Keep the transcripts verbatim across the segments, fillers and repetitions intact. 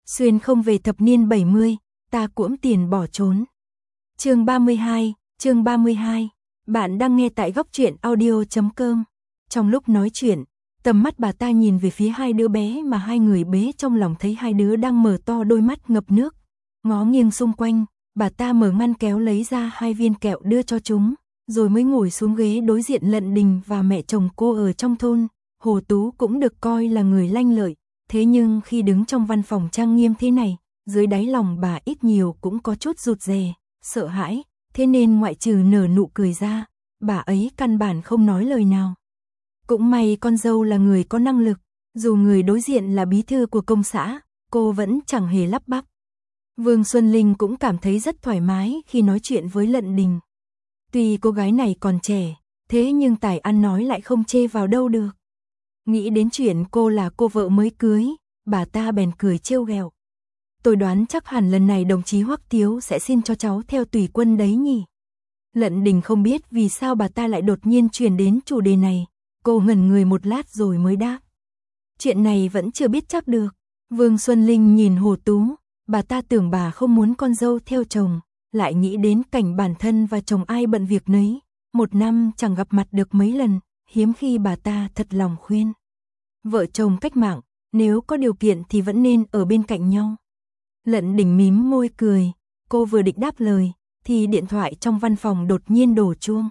Xuyên không về thập niên bảy mươi, ta cuỗm tiền bỏ trốn. Chương ba mươi hai, chương ba mươi hai. Bạn đang nghe tại góc truyện audio chấm com. Trong lúc nói chuyện, tầm mắt bà ta nhìn về phía hai đứa bé mà hai người bế trong lòng, thấy hai đứa đang mở to đôi mắt ngập nước. Ngó nghiêng xung quanh, bà ta mở ngăn kéo lấy ra hai viên kẹo đưa cho chúng, rồi mới ngồi xuống ghế đối diện Lận Đình và mẹ chồng cô ở trong thôn. Hồ Tú cũng được coi là người lanh lợi, thế nhưng khi đứng trong văn phòng trang nghiêm thế này, dưới đáy lòng bà ít nhiều cũng có chút rụt rè, sợ hãi, thế nên ngoại trừ nở nụ cười ra, bà ấy căn bản không nói lời nào. Cũng may con dâu là người có năng lực, dù người đối diện là bí thư của công xã, cô vẫn chẳng hề lắp bắp. Vương Xuân Linh cũng cảm thấy rất thoải mái khi nói chuyện với Lận Đình. Tuy cô gái này còn trẻ, thế nhưng tài ăn nói lại không chê vào đâu được. Nghĩ đến chuyện cô là cô vợ mới cưới, bà ta bèn cười trêu ghẹo. Tôi đoán chắc hẳn lần này đồng chí Hoắc Tiếu sẽ xin cho cháu theo tùy quân đấy nhỉ. Lận Đình không biết vì sao bà ta lại đột nhiên chuyển đến chủ đề này, cô ngẩn người một lát rồi mới đáp. Chuyện này vẫn chưa biết chắc được. Vương Xuân Linh nhìn Hồ Tú, bà ta tưởng bà không muốn con dâu theo chồng, lại nghĩ đến cảnh bản thân và chồng ai bận việc nấy, một năm chẳng gặp mặt được mấy lần, hiếm khi bà ta thật lòng khuyên. Vợ chồng cách mạng, nếu có điều kiện thì vẫn nên ở bên cạnh nhau. Lận Đình mím môi cười, cô vừa định đáp lời, thì điện thoại trong văn phòng đột nhiên đổ chuông.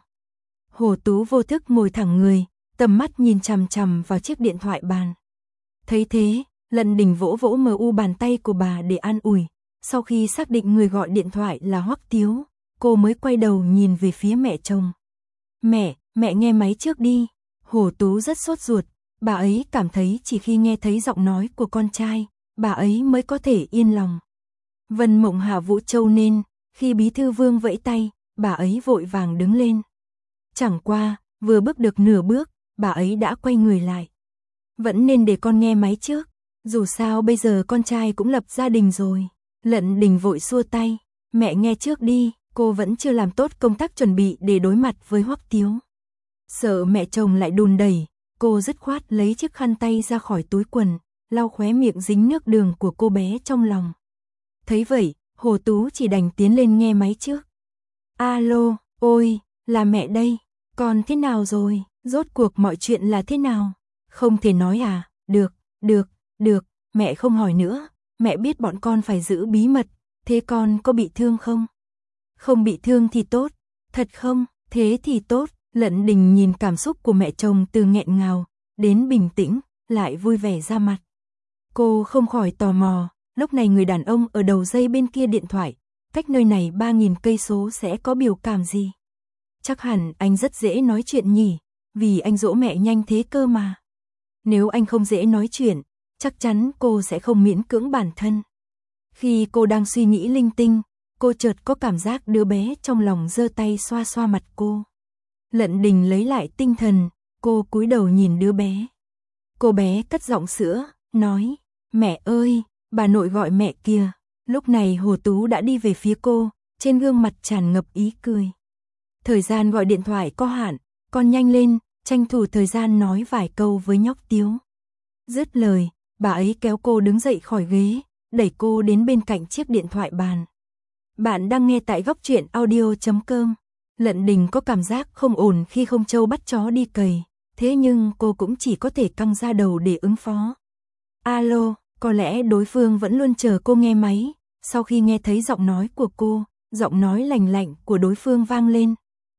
Hồ Tú vô thức ngồi thẳng người, tầm mắt nhìn chằm chằm vào chiếc điện thoại bàn. Thấy thế, Lận Đình vỗ vỗ mờ u bàn tay của bà để an ủi. Sau khi xác định người gọi điện thoại là Hoắc Tiếu, cô mới quay đầu nhìn về phía mẹ chồng. Mẹ, mẹ nghe máy trước đi. Hồ Tú rất sốt ruột, bà ấy cảm thấy chỉ khi nghe thấy giọng nói của con trai, bà ấy mới có thể yên lòng. Vân Mộng Hạ Vũ Châu nên, khi bí thư Vương vẫy tay, bà ấy vội vàng đứng lên. Chẳng qua, vừa bước được nửa bước, bà ấy đã quay người lại. Vẫn nên để con nghe máy trước, dù sao bây giờ con trai cũng lập gia đình rồi. Lận Đình vội xua tay, mẹ nghe trước đi, cô vẫn chưa làm tốt công tác chuẩn bị để đối mặt với Hoắc Tiếu. Sợ mẹ chồng lại đùn đẩy, cô dứt khoát lấy chiếc khăn tay ra khỏi túi quần, lau khóe miệng dính nước đường của cô bé trong lòng. Thấy vậy, Hồ Tú chỉ đành tiến lên nghe máy trước. Alo, ôi, là mẹ đây, con thế nào rồi, rốt cuộc mọi chuyện là thế nào? Không thể nói à, được, được, được, mẹ không hỏi nữa, mẹ biết bọn con phải giữ bí mật, thế con có bị thương không? Không bị thương thì tốt, thật không, thế thì tốt. Lận Đình nhìn cảm xúc của mẹ chồng từ nghẹn ngào, đến bình tĩnh, lại vui vẻ ra mặt. Cô không khỏi tò mò, lúc này người đàn ông ở đầu dây bên kia điện thoại, cách nơi này ba nghìn cây số sẽ có biểu cảm gì? Chắc hẳn anh rất dễ nói chuyện nhỉ, vì anh dỗ mẹ nhanh thế cơ mà. Nếu anh không dễ nói chuyện, chắc chắn cô sẽ không miễn cưỡng bản thân. Khi cô đang suy nghĩ linh tinh, cô chợt có cảm giác đứa bé trong lòng giơ tay xoa xoa mặt cô. Lận Đình lấy lại tinh thần, cô cúi đầu nhìn đứa bé. Cô bé cất giọng sữa, nói, mẹ ơi, bà nội gọi mẹ kìa. Lúc này Hồ Tú đã đi về phía cô, trên gương mặt tràn ngập ý cười. Thời gian gọi điện thoại có hạn, con nhanh lên, tranh thủ thời gian nói vài câu với nhóc Tiếu. Dứt lời, bà ấy kéo cô đứng dậy khỏi ghế, đẩy cô đến bên cạnh chiếc điện thoại bàn. Bạn đang nghe tại góc truyện audio chấm com. Lận Đình có cảm giác không ổn khi không Châu bắt chó đi cày, thế nhưng cô cũng chỉ có thể căng ra đầu để ứng phó. Alo, có lẽ đối phương vẫn luôn chờ cô nghe máy, sau khi nghe thấy giọng nói của cô, giọng nói lành lạnh của đối phương vang lên.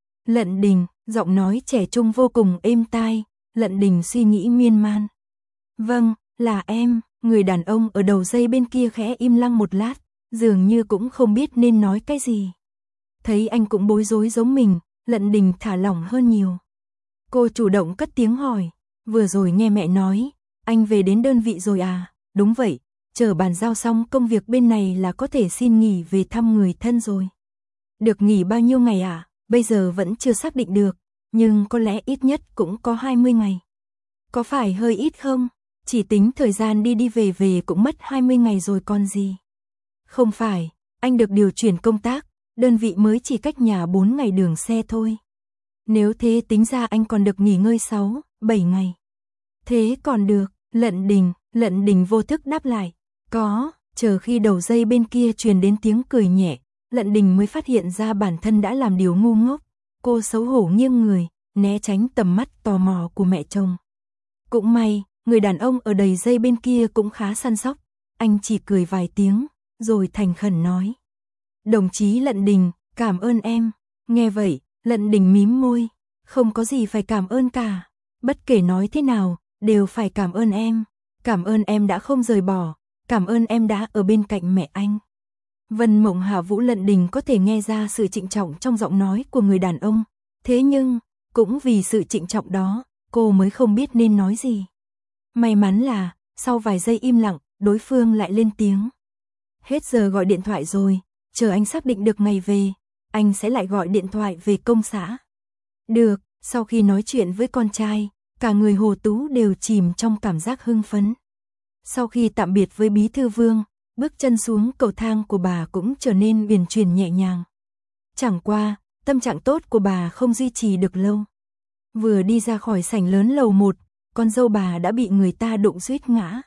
Lận Đình, giọng nói trẻ trung vô cùng êm tai, Lận Đình suy nghĩ miên man. Vâng, là em, người đàn ông ở đầu dây bên kia khẽ im lặng một lát, dường như cũng không biết nên nói cái gì. Thấy anh cũng bối rối giống mình, Lận Đình thả lỏng hơn nhiều. Cô chủ động cất tiếng hỏi, vừa rồi nghe mẹ nói, anh về đến đơn vị rồi à? Đúng vậy, chờ bàn giao xong công việc bên này là có thể xin nghỉ về thăm người thân rồi. Được nghỉ bao nhiêu ngày à? Bây giờ vẫn chưa xác định được, nhưng có lẽ ít nhất cũng có hai mươi ngày. Có phải hơi ít không? Chỉ tính thời gian đi đi về về cũng mất hai mươi ngày rồi còn gì. Không phải, anh được điều chuyển công tác, đơn vị mới chỉ cách nhà bốn ngày đường xe thôi. Nếu thế tính ra anh còn được nghỉ ngơi sáu, bảy ngày. Thế còn được, Lận Đình, Lận Đình vô thức đáp lại. Có, Chờ khi đầu dây bên kia truyền đến tiếng cười nhẹ, Lận Đình mới phát hiện ra bản thân đã làm điều ngu ngốc. Cô xấu hổ nghiêng người, né tránh tầm mắt tò mò của mẹ chồng. Cũng may, người đàn ông ở đầy dây bên kia cũng khá săn sóc. Anh chỉ cười vài tiếng, rồi thành khẩn nói. Đồng chí Lận Đình, cảm ơn em. Nghe vậy, Lận Đình mím môi. Không có gì phải cảm ơn cả. Bất kể nói thế nào, đều phải cảm ơn em. Cảm ơn em đã không rời bỏ. Cảm ơn em đã ở bên cạnh mẹ anh. Vân Mộng Hạ Vũ Lận Đình có thể nghe ra sự trịnh trọng trong giọng nói của người đàn ông. Thế nhưng, cũng vì sự trịnh trọng đó, cô mới không biết nên nói gì. May mắn là, sau vài giây im lặng, đối phương lại lên tiếng. Hết giờ gọi điện thoại rồi, chờ anh xác định được ngày về, anh sẽ lại gọi điện thoại về công xã. Được, sau khi nói chuyện với con trai, cả người Hồ Tú đều chìm trong cảm giác hưng phấn. Sau khi tạm biệt với Bí Thư Vương, bước chân xuống cầu thang của bà cũng trở nên uyển chuyển nhẹ nhàng. Chẳng qua, tâm trạng tốt của bà không duy trì được lâu. Vừa đi ra khỏi sảnh lớn lầu một, con dâu bà đã bị người ta đụng suýt ngã.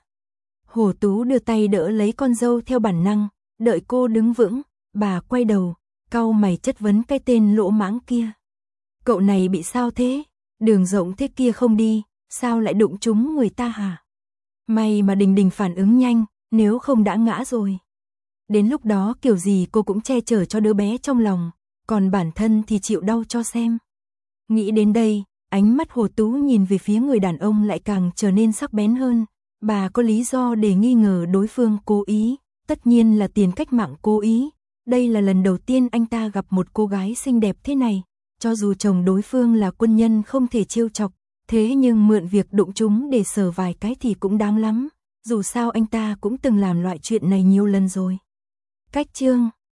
Hồ Tú đưa tay đỡ lấy con dâu theo bản năng, đợi cô đứng vững, bà quay đầu, cau mày chất vấn cái tên lỗ mãng kia. Cậu này bị sao thế? Đường rộng thế kia không đi, sao lại đụng trúng người ta hả? May mà Đình Đình phản ứng nhanh, nếu không đã ngã rồi. Đến lúc đó kiểu gì cô cũng che chở cho đứa bé trong lòng, còn bản thân thì chịu đau cho xem. Nghĩ đến đây, ánh mắt Hồ Tú nhìn về phía người đàn ông lại càng trở nên sắc bén hơn. Bà có lý do để nghi ngờ đối phương cố ý, tất nhiên là Tiền Cách Mạng cố ý. Đây là lần đầu tiên anh ta gặp một cô gái xinh đẹp thế này, cho dù chồng đối phương là quân nhân không thể trêu chọc, thế nhưng mượn việc đụng chúng để sờ vài cái thì cũng đáng lắm, dù sao anh ta cũng từng làm loại chuyện này nhiều lần rồi. Cách chương